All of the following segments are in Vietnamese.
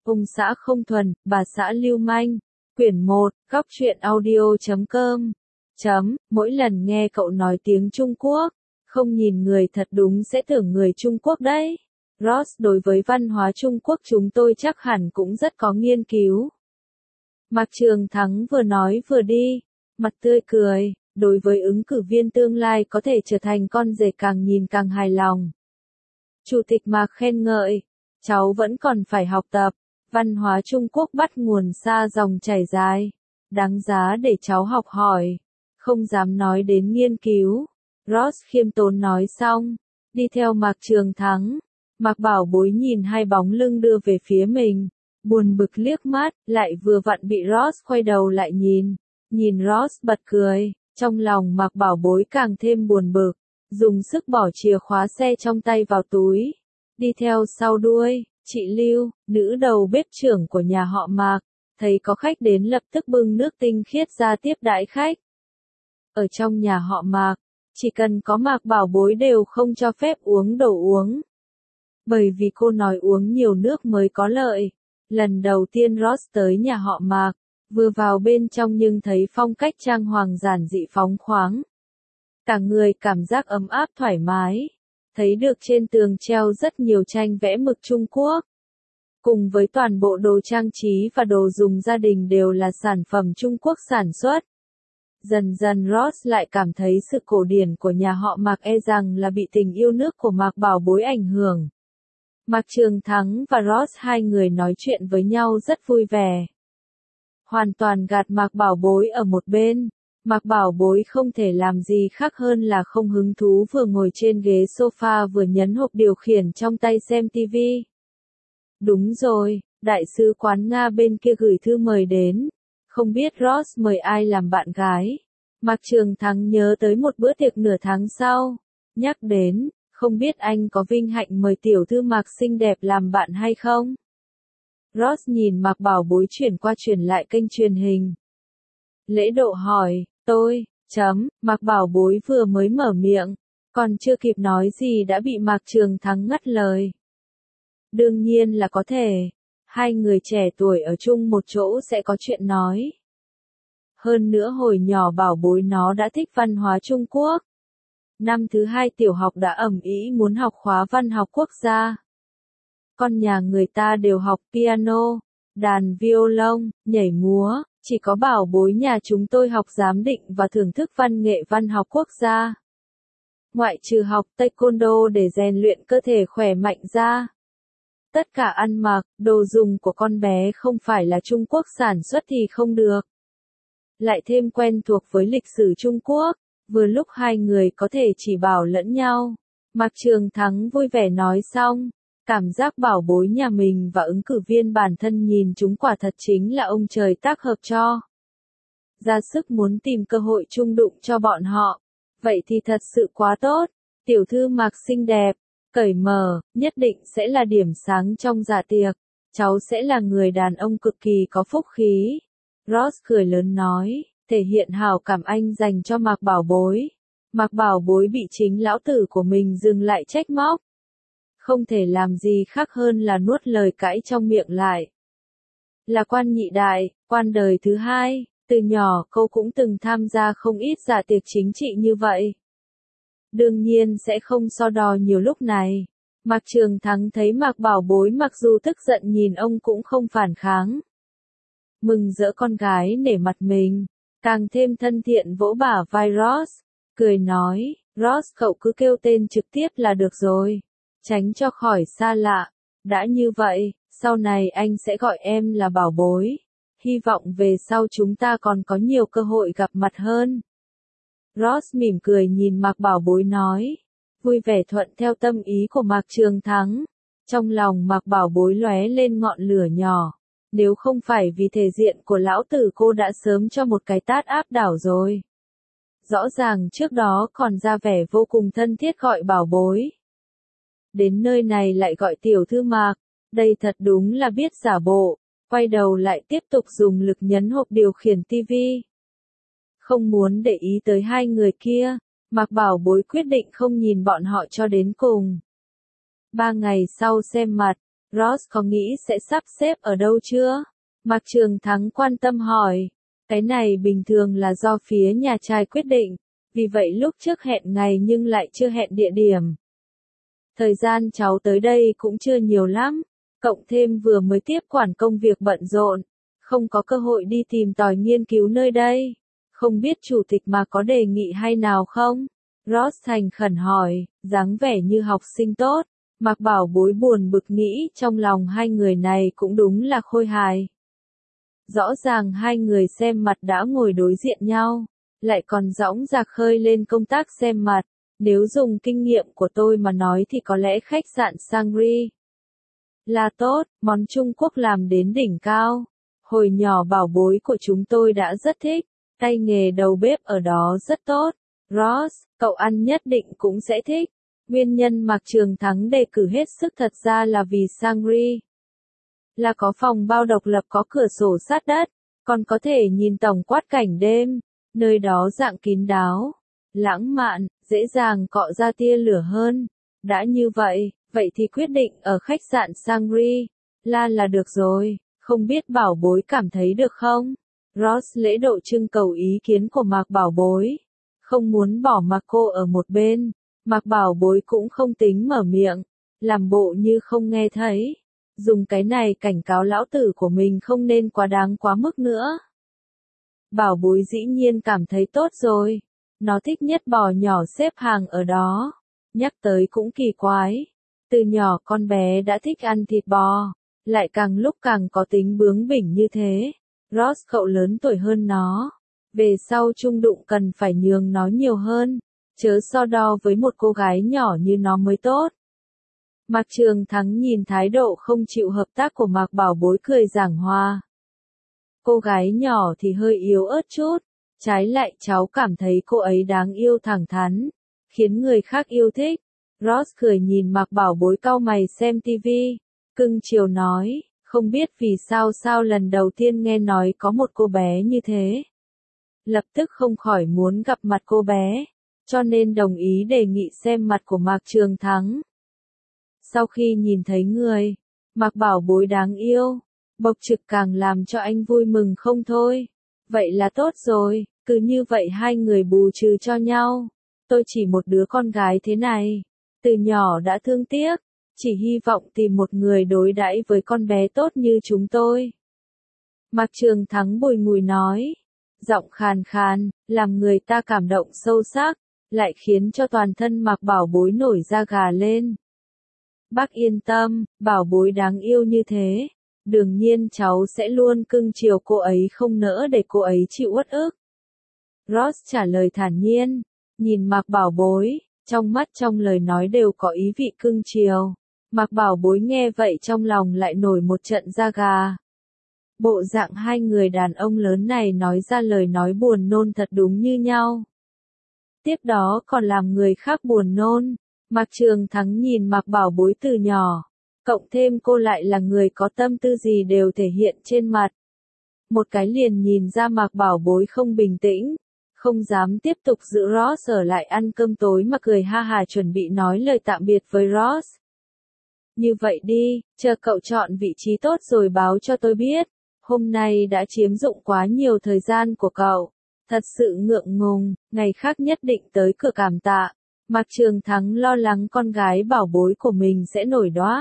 Ông xã không thuần, bà xã lưu manh. Quyển 1, góc truyện audio.com. Mỗi lần nghe cậu nói tiếng Trung Quốc, không nhìn người thật đúng sẽ tưởng người Trung Quốc đấy. Ross, đối với văn hóa Trung Quốc chúng tôi chắc hẳn cũng rất có nghiên cứu. Mạc Trường Thắng vừa nói vừa đi, mặt tươi cười, đối với ứng cử viên tương lai có thể trở thành con rể càng nhìn càng hài lòng. Chủ tịch Mạc khen ngợi, cháu vẫn còn phải học tập, văn hóa Trung Quốc bắt nguồn xa dòng chảy dài, đáng giá để cháu học hỏi, không dám nói đến nghiên cứu. Ross khiêm tốn nói xong, đi theo Mạc Trường Thắng. Mạc Bảo Bối nhìn hai bóng lưng đưa về phía mình, buồn bực liếc mắt, lại vừa vặn bị Ross quay đầu lại nhìn Ross bật cười, trong lòng Mạc Bảo Bối càng thêm buồn bực, dùng sức bỏ chìa khóa xe trong tay vào túi, đi theo sau đuôi. Chị Lưu, nữ đầu bếp trưởng của nhà họ Mạc, thấy có khách đến lập tức bưng nước tinh khiết ra tiếp đãi khách. Ở trong nhà họ Mạc, chỉ cần có Mạc Bảo Bối đều không cho phép uống đồ uống. Bởi vì cô nói uống nhiều nước mới có lợi. Lần đầu tiên Ross tới nhà họ Mạc, vừa vào bên trong nhưng thấy phong cách trang hoàng giản dị phóng khoáng. Cả người cảm giác ấm áp thoải mái. Thấy được trên tường treo rất nhiều tranh vẽ mực Trung Quốc. Cùng với toàn bộ đồ trang trí và đồ dùng gia đình đều là sản phẩm Trung Quốc sản xuất. Dần dần Ross lại cảm thấy sự cổ điển của nhà họ Mạc e rằng là bị tình yêu nước của Mạc Bảo Bối ảnh hưởng. Mạc Trường Thắng và Ross hai người nói chuyện với nhau rất vui vẻ. Hoàn toàn gạt Mạc Bảo Bối ở một bên. Mạc Bảo Bối không thể làm gì khác hơn là không hứng thú vừa ngồi trên ghế sofa vừa nhấn hộp điều khiển trong tay xem TV. Đúng rồi, đại sứ quán Nga bên kia gửi thư mời đến. Không biết Ross mời ai làm bạn gái. Mạc Trường Thắng nhớ tới một bữa tiệc nửa tháng sau. Nhắc đến, không biết anh có vinh hạnh mời tiểu thư Mạc xinh đẹp làm bạn hay không? Ross nhìn Mạc Bảo Bối chuyển qua chuyển lại kênh truyền hình. Lễ độ hỏi, Mạc Bảo Bối vừa mới mở miệng, còn chưa kịp nói gì đã bị Mạc Trường Thắng ngắt lời. Đương nhiên là có thể, hai người trẻ tuổi ở chung một chỗ sẽ có chuyện nói. Hơn nữa hồi nhỏ Bảo Bối nó đã thích văn hóa Trung Quốc. Năm thứ 2 tiểu học đã ầm ĩ muốn học khóa văn học quốc gia. Con nhà người ta đều học piano, đàn violon, nhảy múa, chỉ có Bảo Bối nhà chúng tôi học giám định và thưởng thức văn nghệ văn học quốc gia. Ngoại trừ học taekwondo để rèn luyện cơ thể khỏe mạnh ra. Tất cả ăn mặc, đồ dùng của con bé không phải là Trung Quốc sản xuất thì không được. Lại thêm quen thuộc với lịch sử Trung Quốc, vừa lúc hai người có thể chỉ bảo lẫn nhau. Mạc Trường Thắng vui vẻ nói xong, cảm giác Bảo Bối nhà mình và ứng cử viên bản thân nhìn chúng quả thật chính là ông trời tác hợp cho. Ra sức muốn tìm cơ hội chung đụng cho bọn họ. Vậy thì thật sự quá tốt, tiểu thư Mạc xinh đẹp, cởi mở, nhất định sẽ là điểm sáng trong dạ tiệc. Cháu sẽ là người đàn ông cực kỳ có phúc khí. Ross cười lớn nói, thể hiện hảo cảm anh dành cho Mạc Bảo Bối. Mạc Bảo Bối bị chính lão tử của mình dừng lại trách móc. Không thể làm gì khác hơn là nuốt lời cãi trong miệng lại. Là quan nhị đại, quan đời thứ 2, từ nhỏ cô cũng từng tham gia không ít dạ tiệc chính trị như vậy. Đương nhiên sẽ không so đo nhiều lúc này. Mạc Trường Thắng thấy Mạc Bảo Bối mặc dù tức giận nhìn ông cũng không phản kháng. Mừng rỡ con gái nể mặt mình, càng thêm thân thiện vỗ bả vai Ross, cười nói, Ross cậu cứ kêu tên trực tiếp là được rồi, tránh cho khỏi xa lạ. Đã như vậy, sau này anh sẽ gọi em là Bảo Bối. Hy vọng về sau chúng ta còn có nhiều cơ hội gặp mặt hơn. Ross mỉm cười nhìn Mạc Bảo Bối nói, vui vẻ thuận theo tâm ý của Mạc Trường Thắng. Trong lòng Mạc Bảo Bối lóe lên ngọn lửa nhỏ. Nếu không phải vì thể diện của lão tử cô đã sớm cho một cái tát áp đảo rồi. Rõ ràng trước đó còn ra vẻ vô cùng thân thiết gọi Bảo Bối. Đến nơi này lại gọi tiểu thư Mạc, đây thật đúng là biết giả bộ. Quay đầu lại tiếp tục dùng lực nhấn hộp điều khiển TV. Không muốn để ý tới hai người kia, Mạc Bảo Bối quyết định không nhìn bọn họ cho đến cùng. 3 ngày sau xem mặt, Ross có nghĩ sẽ sắp xếp ở đâu chưa? Mạc Trường Thắng quan tâm hỏi. Cái này bình thường là do phía nhà trai quyết định, vì vậy lúc trước hẹn ngày nhưng lại chưa hẹn địa điểm. Thời gian cháu tới đây cũng chưa nhiều lắm, cộng thêm vừa mới tiếp quản công việc bận rộn, không có cơ hội đi tìm tòi nghiên cứu nơi đây. Không biết chủ tịch mà có đề nghị hay nào không? Ross thành khẩn hỏi, dáng vẻ như học sinh tốt. Mạc Bảo Bối buồn bực nghĩ trong lòng hai người này cũng đúng là khôi hài. Rõ ràng hai người xem mặt đã ngồi đối diện nhau, lại còn dõng dạc khơi lên công tác xem mặt. Nếu dùng kinh nghiệm của tôi mà nói thì có lẽ khách sạn Sangri là tốt, món Trung Quốc làm đến đỉnh cao. Hồi nhỏ Bảo Bối của chúng tôi đã rất thích, tay nghề đầu bếp ở đó rất tốt. Ross, cậu ăn nhất định cũng sẽ thích. Nguyên nhân Mạc Trường Thắng đề cử hết sức thật ra là vì Sangri là có phòng bao độc lập có cửa sổ sát đất, còn có thể nhìn tổng quát cảnh đêm, nơi đó dạng kín đáo, lãng mạn, dễ dàng cọ ra tia lửa hơn. Đã như vậy, vậy thì quyết định ở khách sạn Sangri là được rồi, không biết Bảo Bối cảm thấy được không? Ross lễ độ trưng cầu ý kiến của Mạc Bảo Bối, không muốn bỏ mặc cô ở một bên. Mạc Bảo Bối cũng không tính mở miệng, làm bộ như không nghe thấy. Dùng cái này cảnh cáo lão tử của mình không nên quá đáng quá mức nữa. Bảo Bối dĩ nhiên cảm thấy tốt rồi. Nó thích nhất bò nhỏ xếp hàng ở đó. Nhắc tới cũng kỳ quái. Từ nhỏ con bé đã thích ăn thịt bò, lại càng lúc càng có tính bướng bỉnh như thế. Ross cậu lớn tuổi hơn nó. Về sau chung đụng cần phải nhường nó nhiều hơn. Chớ so đo với một cô gái nhỏ như nó mới tốt. Mạc Trường Thắng nhìn thái độ không chịu hợp tác của Mạc Bảo Bối cười giảng hòa. Cô gái nhỏ thì hơi yếu ớt chút, trái lại cháu cảm thấy cô ấy đáng yêu thẳng thắn, khiến người khác yêu thích. Ross cười nhìn Mạc Bảo Bối cau mày xem tivi, cưng chiều nói, không biết vì sao lần đầu tiên nghe nói có một cô bé như thế. Lập tức không khỏi muốn gặp mặt cô bé, cho nên đồng ý đề nghị xem mặt của Mạc Trường Thắng. Sau khi nhìn thấy người, Mạc Bảo Bối đáng yêu, bộc trực càng làm cho anh vui mừng không thôi. Vậy là tốt rồi, cứ như vậy hai người bù trừ cho nhau. Tôi chỉ một đứa con gái thế này, từ nhỏ đã thương tiếc, chỉ hy vọng tìm một người đối đãi với con bé tốt như chúng tôi. Mạc Trường Thắng bùi ngùi nói, giọng khàn khàn, làm người ta cảm động sâu sắc, lại khiến cho toàn thân Mạc Bảo Bối nổi da gà lên. Bác yên tâm, Bảo Bối đáng yêu như thế, đương nhiên cháu sẽ luôn cưng chiều cô ấy không nỡ để cô ấy chịu uất ức. Ross trả lời thản nhiên, nhìn Mạc Bảo Bối, trong mắt trong lời nói đều có ý vị cưng chiều. Mạc Bảo Bối nghe vậy trong lòng lại nổi một trận da gà. Bộ dạng hai người đàn ông lớn này nói ra lời nói buồn nôn thật đúng như nhau. Tiếp đó còn làm người khác buồn nôn. Mạc Trường Thắng nhìn Mạc Bảo Bối từ nhỏ, cộng thêm cô lại là người có tâm tư gì đều thể hiện trên mặt. Một cái liền nhìn ra Mạc Bảo Bối không bình tĩnh, không dám tiếp tục giữ Ross ở lại ăn cơm tối mà cười ha hà chuẩn bị nói lời tạm biệt với Ross. Như vậy đi, chờ cậu chọn vị trí tốt rồi báo cho tôi biết. Hôm nay đã chiếm dụng quá nhiều thời gian của cậu. Thật sự ngượng ngùng, ngày khác nhất định tới cửa cảm tạ. Mạc Trường Thắng lo lắng con gái Bảo Bối của mình sẽ nổi đoá.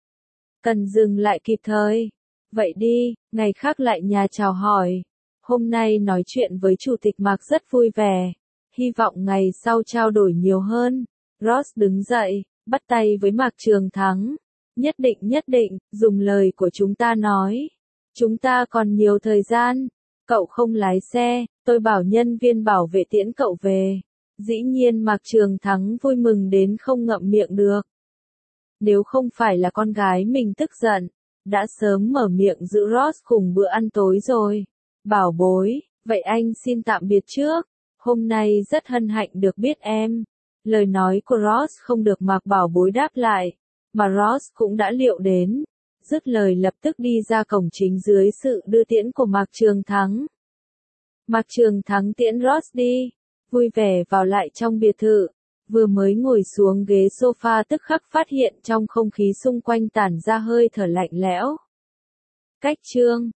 Cần dừng lại kịp thời. Vậy đi, ngày khác lại nhà chào hỏi. Hôm nay nói chuyện với Chủ tịch Mạc rất vui vẻ. Hy vọng ngày sau trao đổi nhiều hơn. Ross đứng dậy, bắt tay với Mạc Trường Thắng. Nhất định, dùng lời của chúng ta nói. Chúng ta còn nhiều thời gian. Cậu không lái xe, tôi bảo nhân viên bảo vệ tiễn cậu về. Dĩ nhiên Mạc Trường Thắng vui mừng đến không ngậm miệng được. Nếu không phải là con gái mình tức giận, đã sớm mở miệng giữ Ross cùng bữa ăn tối rồi. Bảo Bối, vậy anh xin tạm biệt trước. Hôm nay rất hân hạnh được biết em. Lời nói của Ross không được Mạc Bảo Bối đáp lại, mà Ross cũng đã liệu đến. Dứt lời lập tức đi ra cổng chính dưới sự đưa tiễn của Mạc Trường Thắng. Mạc Trường Thắng tiễn Ross đi, vui vẻ vào lại trong biệt thự. Vừa mới ngồi xuống ghế sofa tức khắc phát hiện trong không khí xung quanh tản ra hơi thở lạnh lẽo. Cách chương